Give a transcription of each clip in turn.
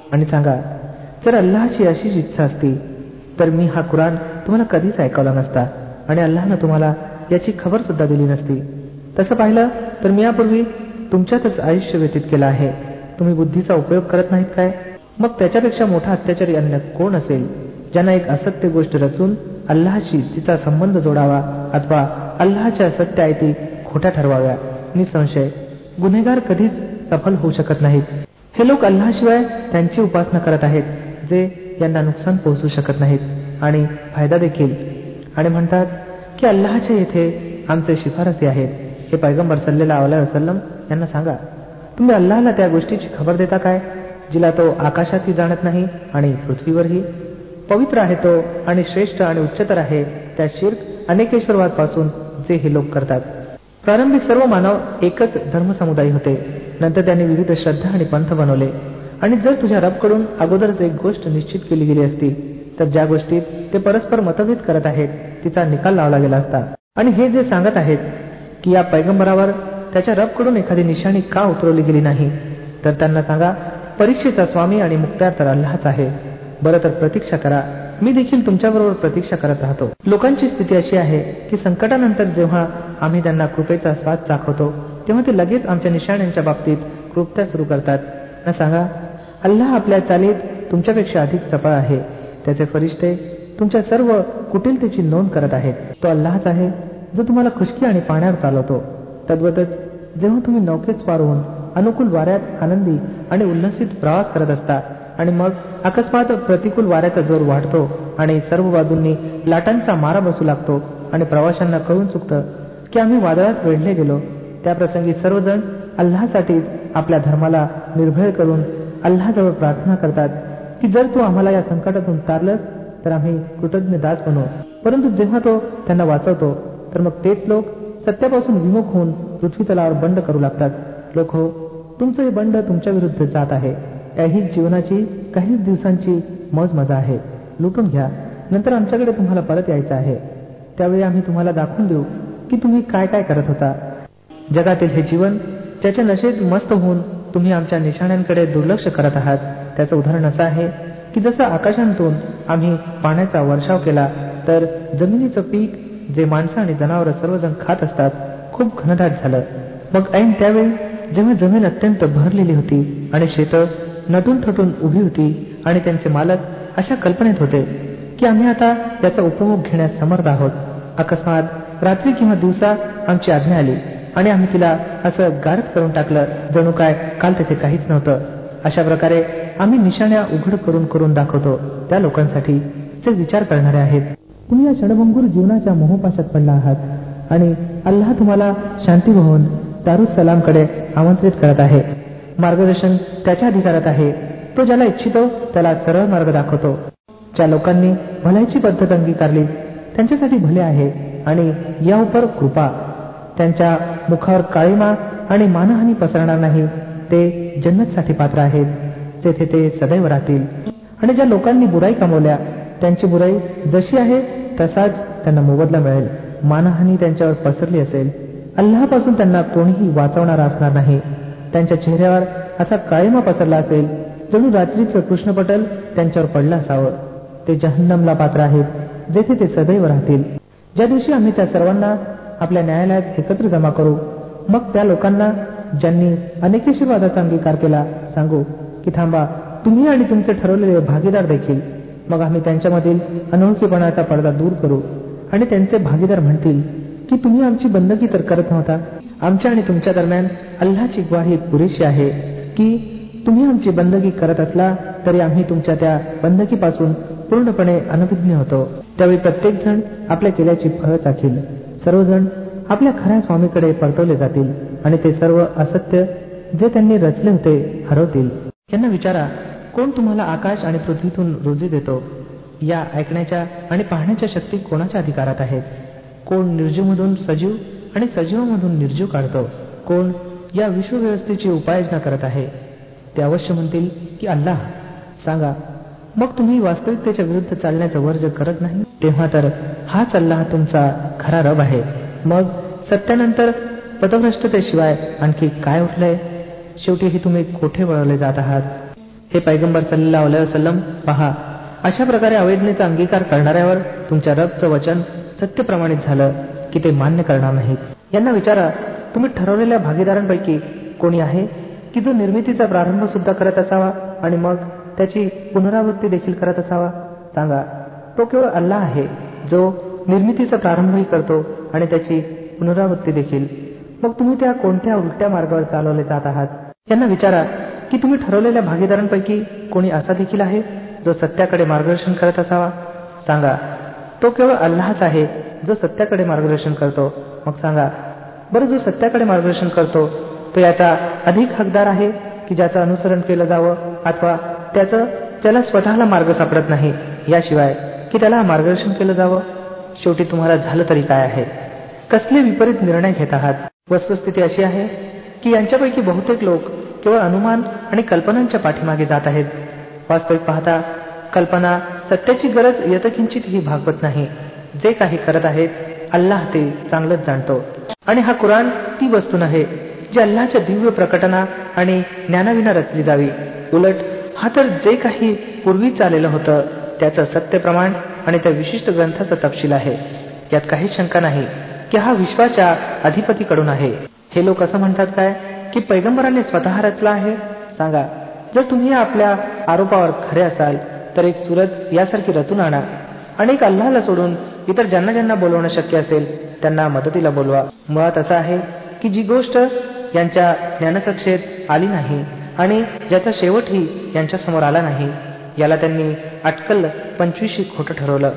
आणि सांगा, जर अल्लाहची अशीच इच्छा असती तर मी हा कुराण तुम्हाला कधीच ऐकवला नसता आणि अल्लाहनं तुम्हाला याची खबर सुद्धा दिली नसती. तसं पाहिलं तर मी यापूर्वी तुमच्यातच आयुष्य व्यतीत केलं आहे. तुम्ही बुद्धीचा उपयोग करत नाहीत काय? मग त्याच्यापेक्षा मोठा अत्याचारी अन्य कोण असेल, ज्यांना एक असत्य गोष्ट रचून अल्लाहशी तिचा संबंध जोडावा अथवा अल्लाहच्या सत्य आयती खोट्या ठरवाव्या. निसंशय गुन्हेगार कधीच सफल होऊ शकत नाहीत. हे लोक अल्लाहशिवाय त्यांची उपासना करत आहेत, जे यांना नुकसान पोहोचू शकत नाहीत आणि फायदा देखील, आणि म्हणतात की अल्लाहच्या येथे आमचे शिफारसी आहेत. हे पैगंबर सल्लल्लाहु अलैहि वसल्लम यांना सांगा, तुम्ही अल्लाहला त्या गोष्टीची खबर देता काय जिला तो आकाशातही जाणत नाही आणि पृथ्वीवरही? पवित्र आहे तो आणि श्रेष्ठ आणि उच्चतर आहे त्या शिर्क अनेकेश्वरवाद पासून जे हे लोक करतात. प्रारंभी सर्व मानव एकच धर्मसमुदाय होते. नंतर त्यांनी विविध श्रद्धा आणि पंथ बनवले. आणि जर तुझ्या रबकडून अगोदरच एक गोष्ट निश्चित केली गेली असती तर ज्या गोष्टीत ते परस्पर मतभेद करत आहेत तिचा निकाल लावला गेला असता. आणि हे जे सांगत आहेत की या पैगंबरावर त्याच्या रबकडून एखादी निशाणी का उतरवली गेली नाही, तर त्यांना सांगा, परीक्षेचा स्वामी आणि मुक्त्यार तर अल्लाहच आहे. बरं तर प्रतीक्षा करा, मी देखील तुमच्याबरोबर प्रतीक्षा करत राहतो. लोकांची स्थिती अशी आहे की संकटानंतर जेव्हा आम्ही त्यांना कृपेचा स्वाद दाखवतो तेव्हा ते लगेच आमच्या निशाण्यांच्या बाबतीत कृपता सुरू करतात. न सांगा, अल्लाह आपल्या चालीत तुमच्यापेक्षा अधिक चपळ आहे. त्याचे फरिश्ते तुमच्या सर्व कुटिलतेची नोंद करत आहेत. तो अल्लाहच आहे जो तुम्हाला खुशकी आणि पाण्यावर चालवतो. तद्वतच जेव्हा तुम्ही नौकेत स्वार होऊन अनुकूल वाऱ्यात आनंदी आणि उल्हसित प्रवास करत असता आणि मग अकस्मात प्रतिकूल वाऱ्याचा जोर वाढतो आणि सर्व बाजूंनी लाटांचा मारा बसू लागतो आणि प्रवाशांना कळून चुकतं की आम्ही वादळात वेढले गेलो, त्याप्रसंगी सर्वजण अल्लाहसाठीच आपल्या धर्माला निर्भय करून अल्लाहजवळ प्रार्थना करतात की जर तू आम्हाला या संकटातून तारलंस तर आम्ही कृतज्ञ दास बनू. परंतु जेव्हा तो त्यांना वाचवतो तर मग तेच लोक सत्यापासून विमुख होऊन पृथ्वी तलावर बंड करू लागतात. लोक हो, तुमचं हे बंड तुमच्या विरुद्ध जात आहे. याहीच जीवनाची काहीच दिवसांची मौज मजा आहे. लुटून घ्या, नंतर आमच्याकडे तुम्हाला परत यायचं आहे. त्यावेळी आम्ही तुम्हाला दाखवून देऊ की तुम्ही काय काय करत होता. जगातील हे जीवन ज्याच्या नशेत मस्त होऊन तुम्ही आमच्या निशाण्यांकडे दुर्लक्ष करत आहात, त्याचं उदाहरण असं आहे की जसं आकाशांतून आम्ही पाण्याचा वर्षाव केला तर जमिनीचं पीक जे माणसं आणि जनावरं सर्वजण खात असतात खूप घनदाट झालं. मग ऐन त्यावेळी जेव्हा जमीन अत्यंत भरलेली होती आणि शेतं नटून थटून उभी होती आणि त्यांचे मालक अशा कल्पनेत होते की आम्ही आता याचा उपभोग घेण्यास समर्थ आहोत, अकस्मात रात्री किंवा दिवसा आमची आज्ञा आली आणि आम्ही तिला असं गारद करून टाकलं जणू काय काल तेथे काहीच नव्हतं. अशा प्रकारे आम्ही निशाण्या उघड करून करून दाखवतो त्या लोकांसाठी जे विचार करणारे आहेत. तुम्ही या क्षणभंगूर जीवनाच्या मोहपाशात पडला आहात आणि अल्लाह तुम्हाला शांती भवन दारुस सलामकडे आमंत्रित करत आहे. मार्गदर्शन त्याच्या अधिकारात आहे. तो ज्याला इच्छितो त्याला सरळ मार्ग दाखवतो. ज्या लोकांनी भल्याची पद्धत अंगीकारली त्यांच्यासाठी भले आहे आणि या उपर कृपा. त्यांच्या मुखावर काळीमा आणि मानहानी पसरणार नाही. ते जन्नतसाठी पात्र आहेत जेथे ते सदैव राहतील. आणि ज्या लोकांनी बुराई कमवल्या त्यांची बुराई जशी आहे तसाच त्यांना मोबदला मिळेल. मानहानी त्यांच्यावर पसरली असेल, अल्लाहपासून त्यांना कोणीही वाचवणारा असणार नाही. त्यांच्या चेहऱ्यावर असा काळीमा पसरला असेल जणू रात्रीचं कृष्णपटल त्यांच्यावर पडलं असावं. ते जहन्नमला पात्र आहेत जेथे ते सदैव राहतील. ज्या दिवशी आम्ही त्या सर्वांना आपल्या न्यायालयात एकत्र जमा करू, मग त्या लोकांना ज्यांनी अनेकेश्वरवादाचा अंगीकार केला सांगू की थांबा, तुम्ही आणि तुमचे ठरवलेले भागीदार देखील. मग आम्ही त्यांच्यामधील अनोळखीपणाचा पडदा दूर करू आणि त्यांचे भागीदार म्हणतील की तुम्ही आमची बंदगी तर करत नव्हता. आमच्या आणि तुमच्या दरम्यान अल्लाहची ग्वाही पुरेशी आहे की तुम्ही आमची बंदगी करत असला तरी आम्ही तुमच्या त्या बंदगीपासून पूर्णपणे अनभिज्ञ होतो. त्यावेळी प्रत्येक जण आपल्या केल्याची फळं चाखील. सर्वजण आपल्या खऱ्या स्वामीकडे परतवले जातील आणि ते सर्व असत्य जे त्यांनी रचले होते हरवतील. त्यांना विचारा, कोण तुम्हाला आकाश आणि पृथ्वीतून रोजी देतो? या ऐकण्याच्या आणि पाहण्याच्या शक्ती कोणाच्या अधिकारात आहेत? कोण निर्जीवमधून सजीव आणि सजीवामधून निर्जीव काढतो? कोण या विश्वव्यवस्थेची उपाययोजना करत आहे? ते अवश्य म्हणतील की अल्लाह. सांगा, मग तुम्ही वास्तविकतेच्या विरुद्ध चालण्याचं वर्ज करत नाही? तेव्हा तर हाच अल्लाह तुमचा खरा रब आहे. मग सत्यानंतर पथभ्रष्टतेशिवाय आणखी काय उरलंय? शेवटीही तुम्ही कोठे वळवले जात आहात? हे पैगंबर सल्लल्लाहु अलैहि वसल्लम, पहा, अशा प्रकारे अवैधनेचा अंगीकार करणाऱ्यावर तुमच्या रबचं वचन सत्य प्रमाणित झालं की ते मान्य करणार नाहीत. यांना विचारा, तुम्ही ठरवलेल्या भागीदारांपैकी कोणी आहे की जो निर्मितीचा प्रारंभ सुद्धा करत असावा आणि मग त्याची पुनरावृत्ती देखील करत असावा? सांगा, तो केवळ अल्लाह आहे जो निर्मितीचा प्रारंभही करतो आणि त्याची पुनरावृत्ती देखील. मग तुम्ही त्या कोणत्या उलट्या मार्गावर चालवले जात आहात? यांना विचारा की तुम्ही ठरवलेल्या भागीदारांपैकी कोणी असा देखील आहे जो सत्याकडे मार्गदर्शन करत असावा? सांगा, तो केवळ अल्लाहच आहे जो सत्याकडे मार्गदर्शन करतो. मग सांगा बरं, जो सत्याकडे मार्गदर्शन करतो तो याचा अधिक हकदार आहे की ज्याचं अनुसरण केलं जावं, अथवा त्याचं ज्याला स्वतःला मार्ग सापडत नाही याशिवाय की त्याला मार्गदर्शन केलं जावं? शेवटी तुम्हाला झालं तरी काय आहे? कसले विपरीत निर्णय घेत आहात? वस्तुस्थिती अशी आहे की यांच्यापैकी बहुतेक लोक केवळ अनुमान आणि कल्पनांच्या पाठीमागे जात आहेत. वास्तविक पाहता कल्पना सत्याची गरज यथकिंचितही भागवत नाही. जे काही करत आहेत अल्लाह ते चांगलंच जाणतो. आणि हा कुराण ती वस्तू नव्हे जी अल्लाहच्या दिव्य प्रकटना आणि ज्ञानाविना रचली जावी. उलट हा तर जे काही पूर्वीच आलेलं होतं त्याचं सत्य प्रमाण आणि त्या विशिष्ट ग्रंथाचा तपशील आहे. यात काहीच शंका नाही की हा विश्वाच्या अधिपतीकडून आहे. हे लोक असं म्हणतात काय की पैगंबराने स्वतः रचला आहे? सांगा, जर तुम्ही आपल्या आरोपावर खरे असाल तर एक सूरत यासारखी रचून आणा आणि एक अल्लाहला सोडून इतर ज्यांना ज्यांना बोलवणं शक्य असेल त्यांना मदतीला बोलवा. मुळात असं आहे की जी गोष्ट यांच्या ज्ञानकक्षेत आली नाही आणि ज्याचा शेवटही यांच्यासमोर आला नाही याला त्यांनी अटकल 25 खोटं ठरवलं.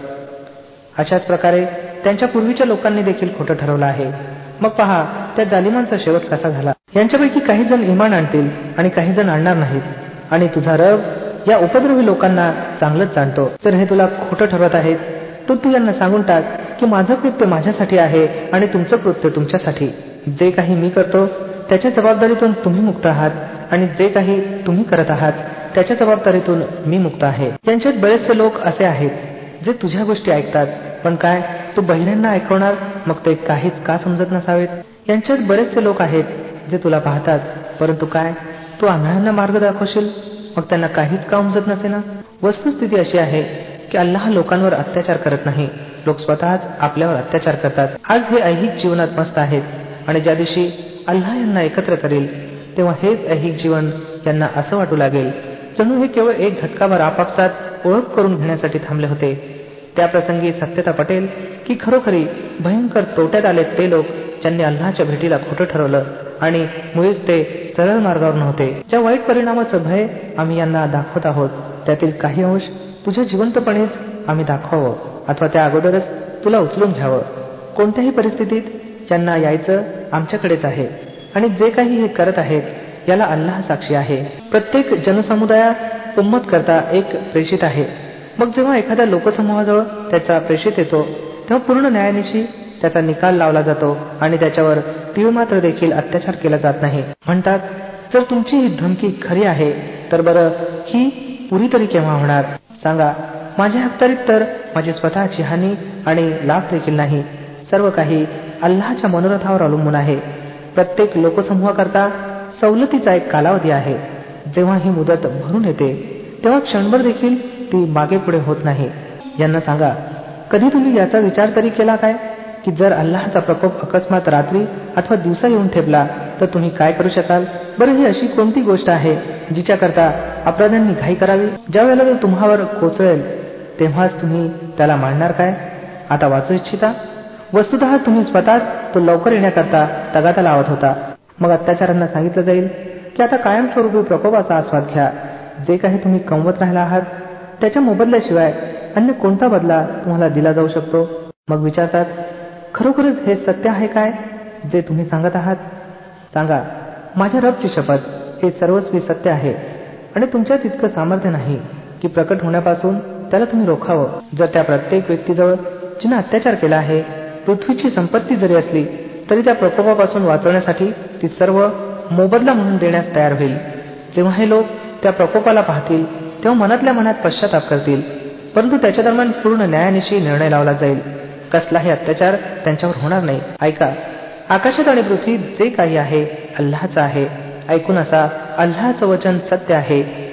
अशाच प्रकारे त्यांच्या पूर्वीच्या लोकांनी देखील खोटं ठरवलं आहे. मग पहा त्या जालिमांचा शेवट कसा झाला. यांच्यापैकी काही जण इमान आणतील आणि काही जण आणणार नाहीत. आणि तुझा रब या उपद्रवी लोकांना चांगलंच जाणतो. तर हे तुला खोटं ठरवत आहेत तर तू यांना सांगून टाक की माझं कृत्य माझ्यासाठी आहे आणि तुमचं कृत्य तुमच्यासाठी. जे काही मी करतो त्याच्या जबाबदारीतून तुम्ही मुक्त आहात आणि जे काही तुम्ही करत आहात त्याच्या जबाबदारीतून मी मुक्त आहे. यांच्यात बरेचसे लोक असे आहेत जे तुझ्या गोष्टी ऐकतात, पण काय तू बहिऱ्यांना ऐकवणार मग ते काहीच का समजत नसावेत? यांच्यात बरेचसे लोक आहेत जे तुला पाहतात, परंतु काय तू आंधळ्यांना मार्ग दाखवशील मग त्यांना काहीच का उमजत नसेना? वस्तुस्थिती अशी आहे की अल्लाह लोकांवर अत्याचार करत नाही, लोक स्वतःच आपल्यावर अत्याचार करतात. आज हे ऐहिक जीवनात मस्त आहेत आणि ज्या दिवशी अल्लाह यांना एकत्र करेल तेव्हा हेच ऐहिक जीवन यांना असं वाटू लागेल जणू हे केवळ एक घटकाभर आपापसात ओळख करून घेण्यासाठी थांबले होते. त्या प्रसंगी सत्यता पटेल की खरोखरी भयंकर तोट्यात आले ते लोक ज्यांनी अल्लाहच्या भेटीला खोटं ठरवलं आणि मुळीच ते सरळ मार्गावर नव्हते. ज्या वाईट परिणामाचं भय आम्ही यांना दाखवत आहोत त्यातील काही अंश तुझ्या जिवंतपणेच आम्ही दाखवावं अथवा त्या अगोदरच तुला उचलून घ्यावं. कोणत्याही परिस्थितीत यांना यायचं आमच्याकडेच आहे आणि जे काही हे करत आहेत याला अल्लाह साक्षी आहे. प्रत्येक जनसमुदायात उम्मत करता एक प्रेषित आहे. मग जेव्हा एखाद्या लोकसमूहाजवळ त्याचा प्रेषित येतो तेव्हा पूर्ण न्यायानिशी त्याचा निकाल लावला जातो आणि त्याच्यावर तीळ मात्र देखील अत्याचार केला जात नाही. म्हणतात, जर तुमची ही धमकी खरी आहे तर बरं ही पुरी तरी केव्हा होणार? सांगा, माझ्या अखत्यारीत तर माझी स्वतःची हानी आणि लाभ देखील नाही. सर्व काही अल्लाहच्या मनोरथावर अवलंबून आहे. प्रत्येक लोकसमूहाकरता सवलतीचा एक कालावधी आहे. जेव्हा ही मुदत भरून येते तेव्हा क्षणभर देखील ती मागे पुढे होत नाही. यांना सांगा, कधी तुम्ही याचा विचार तरी केला काय की जर अल्लाहचा प्रकोप अकस्मात रात्री अथवा दिवसा येऊन ठेपला तर तुम्ही काय करू शकाल? बरं, ही अशी कोणती गोष्ट आहे जिच्याकरता अपराध्यांनी घाई करावी? ज्या वेळेला तो तुम्हावर कोसळेल तेव्हाच तुम्ही त्याला मांडणार काय? आता वाचू इच्छिता? वस्तुतः तुम्ही स्वतःच तो लवकर येण्याकरता तगादा लावत होता. मग अत्याचारांना सांगितलं जाईल की आता कायमस्वरूपी प्रकोपाचा आस्वाद घ्या. जे काही तुम्ही कमवत राहिला आहात त्याच्या मोबदल्याशिवाय अन्य कोणता बदला तुम्हाला दिला जाऊ शकतो? मग विचारतात, खरोखरच हे सत्य आहे काय जे तुम्ही सांगत आहात? सांगा, माझ्या रबची शपथ, हे सर्वस्वी सत्य आहे आणि तुमच्यात इतकं सामर्थ्य नाही की प्रकट होण्यापासून त्याला तुम्ही रोखावं. जर त्या प्रत्येक व्यक्तीजवळ जिने अत्याचार केला आहे पृथ्वीची संपत्ती जरी असली तरी त्या प्रकोपापासून वाचवण्यासाठी ती सर्व मोबदला म्हणून देण्यास तयार होईल. जेव्हा हे लोक त्या प्रकोपाला पाहतील तेव्हा मनातल्या मनात पश्चाताप करतील, परंतु त्याच्या दरम्यान पूर्ण न्यायानिशी निर्णय लावला जाईल. कसलाही अत्याचार त्यांच्यावर होणार नाही. ऐका, आकाशात आणि पृथ्वीत जे काही आहे अल्लाहचं आहे. ऐकून असा, अल्लाहचं वचन सत्य आहे,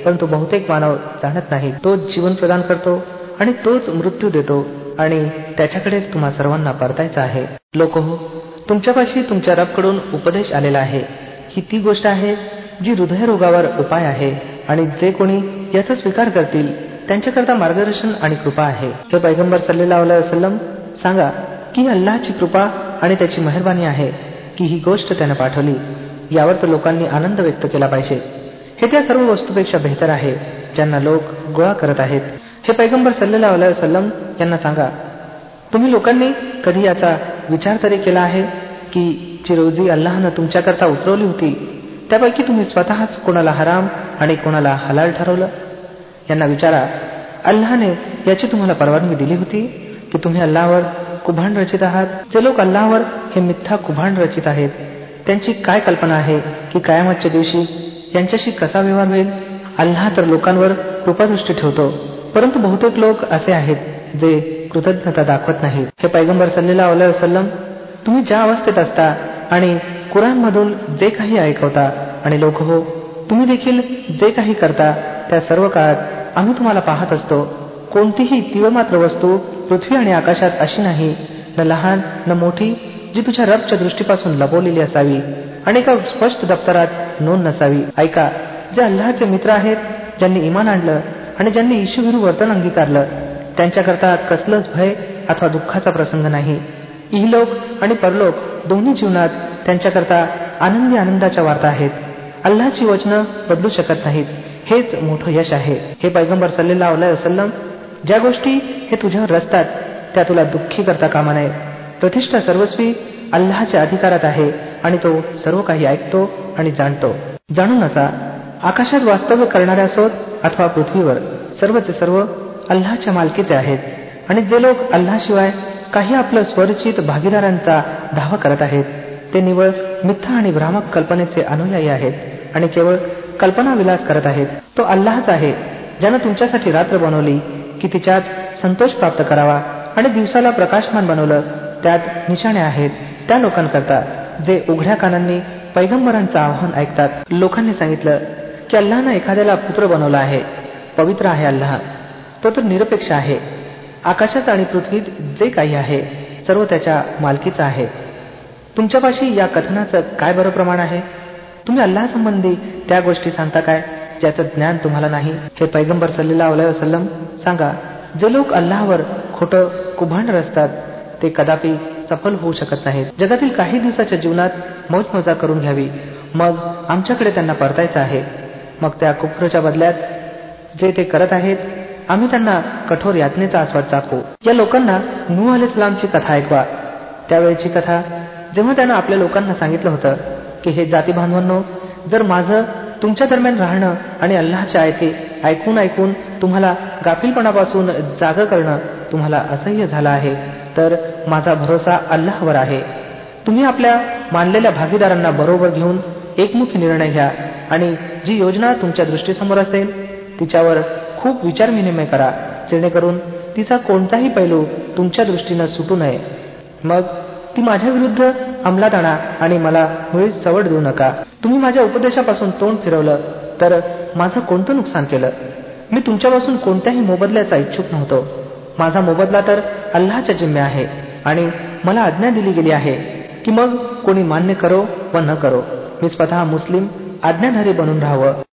परंतु बहुतेक मानव जाणत नाही. तोच जीवन प्रदान करतो आणि तोच मृत्यू देतो आणि त्याच्याकडेच तुम्हा सर्वांना परतायचं आहे. लोकहो, तुमच्यापाशी तुमच्या रबकडून उपदेश आलेला आहे. ही ती गोष्ट आहे जी हृदयरोगावर उपाय आहे आणि जे कोणी याचा स्वीकार करतील त्यांच्याकरता मार्गदर्शन आणि कृपा आहे. हे पैगंबर सल्लल्लाहु अलैहि वसल्लम, सांगा की अल्लाहची कृपा आणि त्याची मेहरबानी आहे की ही गोष्ट त्यानं पाठवली. यावर तर लोकांनी आनंद व्यक्त केला पाहिजे. हे त्या सर्व वस्तूपेक्षा बेहतर आहे ज्यांना लोक गोळा करत आहेत. हे पैगंबर सल्लल्लाहु अलैहि वसल्लम यांना सांगा, तुम्ही लोकांनी कधी याचा विचार तरी केला आहे की जी रोजी अल्लाहनं तुमच्याकरता उतरवली होती त्यापैकी तुम्ही स्वतःच कोणाला हराम आणि कोणाला हलाल ठरवलं? यांना विचारा, अल्लाहने याची तुम्हाला परवानगी दिली होती की तुम्ही अल्लाहवर कुभांड रचित आहात? जे लोक अल्लाहवर हे मिथ्या कुभांड रचित आहेत त्यांची काय कल्पना आहे की कयामतच्या दिवशी यांच्याशी कसा व्यवहार होईल? अल्लाह तर लोकांवर कृपादृष्टी ठेवतो, परंतु बहुतेक लोक असे आहेत जे कृतज्ञता दाखवत नाहीत. हे पैगंबर सल्लल्लाहु अलैहि वसल्लम, तुम्ही ज्या अवस्थेत असता आणि कुराणमधून जे काही ऐकवता आणि लोक हो, तुम्ही देखील जे काही करता त्या सर्व काळात आम्ही तुम्हाला पाहत असतो. कोणतीही तीव्रमात्र वस्तू पृथ्वी आणि आकाशात अशी नाही, न लहान न मोठी, जी तुझ्या रबच्या दृष्टीपासून लपवलेली असावी आणि एका स्पष्ट दप्तरात नोंद नसावी. ऐका, जे अल्लाहचे मित्र आहेत, ज्यांनी इमान आणलं आणि ज्यांनी ईशुभिरू वर्तन अंगीकारलं, त्यांच्याकरता कसलंच भय अथवा दुःखाचा प्रसंग नाही. इहलोक आणि परलोक दोन्ही जीवनात त्यांच्याकरता आनंदी आनंदाच्या वार्ता आहेत. अल्लाहची वचनं बदलू शकत नाहीत. हेच मोठं यश आहे. हे पैगंबर सल्लल्लाहु अलैहि वसल्लम, ज्या गोष्टी हे तुझ्यावर रचतात त्या तुला दुःखी करता कामा नये. प्रतिष्ठा सर्वस्वी अल्लाहच्या अधिकारात आहे आणि तो सर्व काही ऐकतो आणि जाणतो. जाणून असा, आकाशात वास्तव्य करणारे असोत अथवा पृथ्वीवर, सर्वचे सर्व अल्लाहच्या मालकीचे आहेत. आणि जे लोक अल्लाहशिवाय काही आपलं स्वरचित भागीदारांचा दावा करत आहेत ते निव्वळ मिथ्या आणि भ्रामक कल्पनेचे अनुयायी आहेत आणि केवळ कल्पना विलास करत आहेत. तो अल्लाहच आहे ज्यानं तुमच्यासाठी रात्र बनवली की तिच्यात संतोष प्राप्त करावा आणि दिवसाला प्रकाशमान बनवलं, त्यात निशाणे आहेत त्या लोकांकरता जे उघड्या कानांनी पैगंबरांचं आव्हान ऐकतात. लोकांनी सांगितलं की अल्लाहनं एखाद्याला पुत्र बनवला आहे. पवित्र आहे अल्लाह, तो तर निरपेक्ष आहे. आकाशात आणि पृथ्वीत जे काही आहे सर्व त्याच्या मालकीचं आहे. तुमच्यापाशी या कथनाचं काय बरं प्रमाण आहे? तुम्ही अल्लाहसंबंधी त्या गोष्टी सांगता काय ज्याचं ज्ञान तुम्हाला नाही? हे पैगंबर सल्लल्लाहु अलैहि वसल्लम, सांगा, जे लोक अल्लाहवर खोटं कुभांड रचतात ते कदापि सफल होऊ शकत नाहीत. जगातील काही दिवसाच्या जीवनात मौजमजा करून घ्यावी, मग आमच्याकडे त्यांना परतायचं आहे. मग त्या कुफ्रच्या बदल्यात जे ते करत आहेत आम्ही त्यांना कठोर यातनेचा आस्वाद चाखवू. या लोकांना नूह अलैहिस्सलामची कथा ऐकवा. त्यावेळची कथा, जेव्हा त्यानं आपल्या लोकांना सांगितलं होतं की हे जाती बांधवांनो, जर माझं तुमच्या दरम्यान राहणं आणि अल्लाहच्या आयती ऐकून ऐकून तुम्हाला गाफीलपणापासून जागं करणं तुम्हाला असह्य झालं आहे तर माझा भरोसा अल्लाहवर आहे. तुम्ही आपल्या मानलेल्या भागीदारांना बरोबर घेऊन एकमुखी निर्णय घ्या आणि जी योजना तुमच्या दृष्टीसमोर असेल तिच्यावर खूप विचारविनिमय करा, जेणेकरून तिचा कोणताही पैलू तुमच्या दृष्टीनं सुटू नये. मग ती माझ्या विरुद्ध अंमलात आणा आणि मला मुळीच सवड देऊ नका. तुम्ही माझ्या उपदेशापासून तोंड फिरवलं तर माझं कोणतं नुकसान केलं? मी तुमच्यापासून कोणत्याही मोबदल्याचा इच्छुक नव्हतो. माझा मोबदला तर अल्लाहच्या जिम्मे आहे आणि मला आज्ञा दिली गेली आहे की मग कोणी मान्य करो व न करो, मी स्वतः मुस्लिम आज्ञाधारी बनून राहावं.